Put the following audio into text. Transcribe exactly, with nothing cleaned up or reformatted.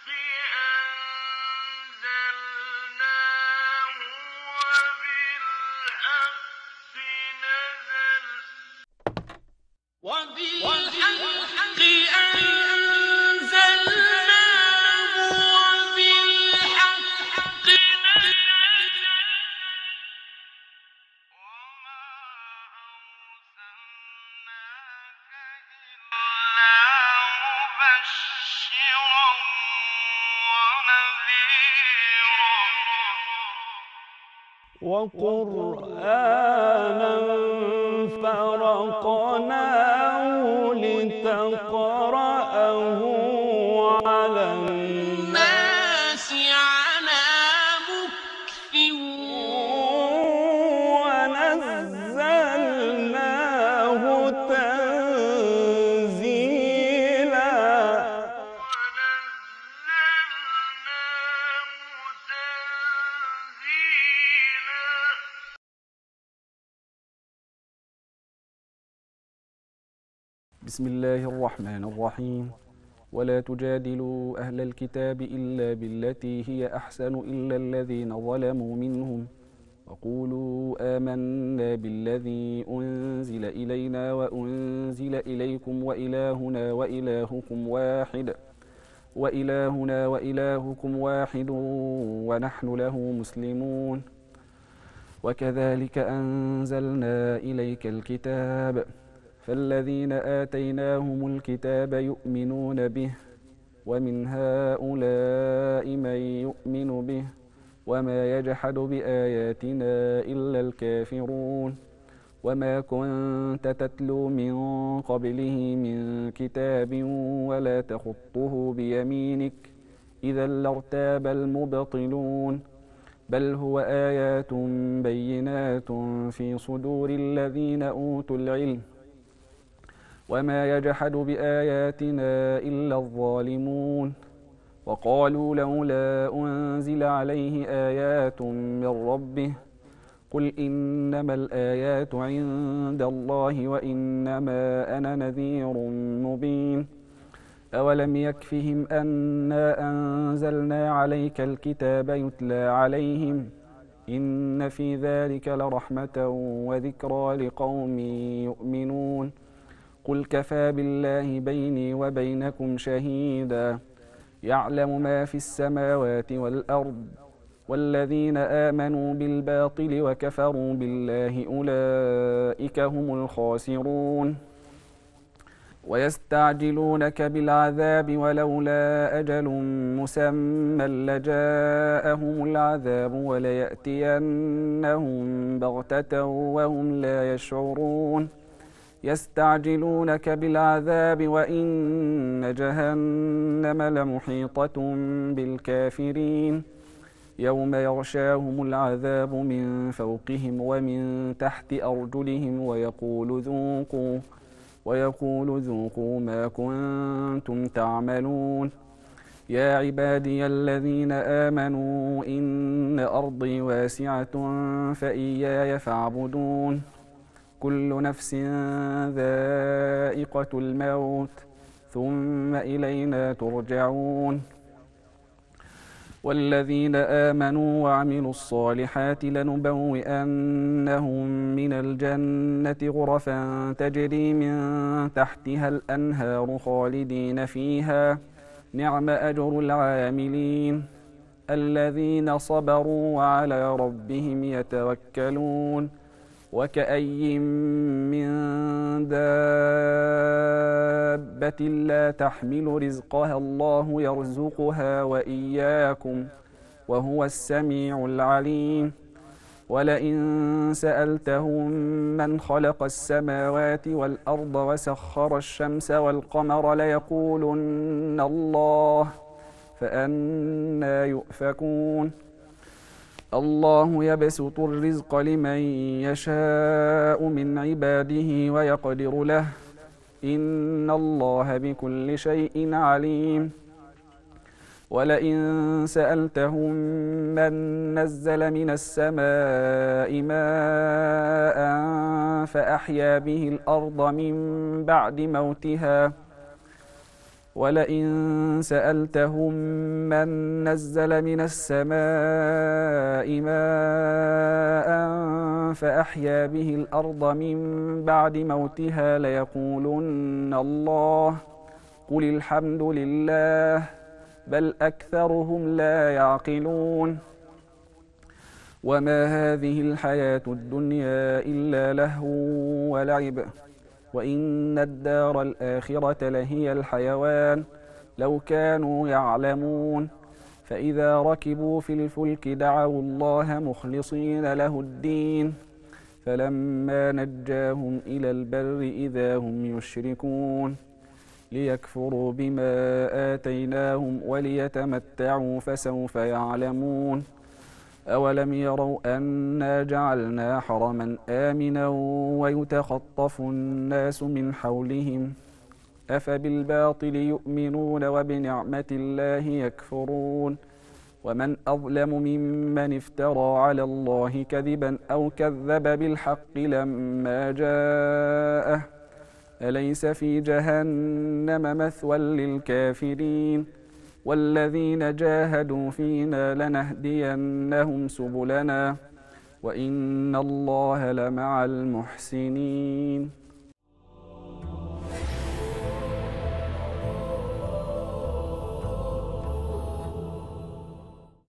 وقرآنا فرقناه لتقرأه على الناس على مكث ونزلناه تنزيلا بسم الله الرحمن الرحيم. ولا تجادلوا أهل الكتاب إلا بالتي هي أحسن إلا الذين ظلموا منهم وقولوا آمنا بالذي أنزل إلينا وأنزل إليكم وإلهنا وإلهكم واحد وإلهنا وإلهكم واحد ونحن له مسلمون. وكذلك أنزلنا إليك الكتاب فالذين آتيناهم الكتاب يؤمنون به ومن هؤلاء من يؤمن به وما يجحد بآياتنا إلا الكافرون. وما كنت تتلو من قبله من كتاب ولا تخطه بيمينك إذا لارتاب المبطلون بل هو آيات بينات في صدور الذين أوتوا العلم وما يجحد بآياتنا إلا الظالمون. وقالوا لولا أنزل عليه آيات من ربه قل إنما الآيات عند الله وإنما أنا نذير مبين. أولم يكفهم أنا أنزلنا عليك الكتاب يتلى عليهم إن في ذلك لرحمة وذكرى لقوم يؤمنون. قل كفى بالله بيني وبينكم شهيدا يعلم ما في السماوات والأرض والذين آمنوا بالباطل وكفروا بالله أولئك هم الخاسرون. ويستعجلونك بالعذاب ولولا أجل مسمى لجاءهم العذاب وليأتينهم بغتة وهم لا يشعرون. يستعجلونك بالعذاب وإن جهنم لمحيطة بالكافرين يوم يغشاهم العذاب من فوقهم ومن تحت أرجلهم ويقول ذوقوا ويقول ذوقوا ما كنتم تعملون. يا عبادي الذين آمنوا إن أرضي واسعة فإياي فاعبدون. كل نفس ذائقة الموت ثم إلينا ترجعون. والذين آمنوا وعملوا الصالحات لنبوئنهم من الجنة غرفا تجري من تحتها الأنهار خالدين فيها نعم أجر العاملين الذين صبروا وعلى ربهم يتوكلون. وكأي من دابة لا تحمل رزقها الله يرزقها وإياكم وهو السميع العليم. ولئن سألتهم من خلق السماوات والأرض وسخر الشمس والقمر ليقولن الله فأنى يؤفكون. الله يبسط الرزق لمن يشاء من عباده ويقدر له إن الله بكل شيء عليم. ولئن سألتهم من نزل من السماء ماء فأحيا به الأرض من بعد موتها ولئن سألتهم من نزل من السماء ماء فأحيا به الأرض من بعد موتها ليقولن الله قل الحمد لله بل أكثرهم لا يعقلون وما هذه الحياة الدنيا إلا لهو ولعب وإن الدار الآخرة لهي الحيوان لو كانوا يعلمون فإذا ركبوا في الفلك دعوا الله مخلصين له الدين فلما نجاهم إلى البر إذا هم يشركون ليكفروا بما آتيناهم وليتمتعوا فسوف يعلمون أولم يروا أنا جعلنا حرما آمنا ويتخطف الناس من حولهم أفبالباطل يؤمنون وبنعمة الله يكفرون ومن أظلم ممن افترى على الله كذبا أو كذب بالحق لما جاءه أليس في جهنم مثوى للكافرين والذين جاهدوا فينا لنهدينهم سبلنا وإن الله لمع المحسنين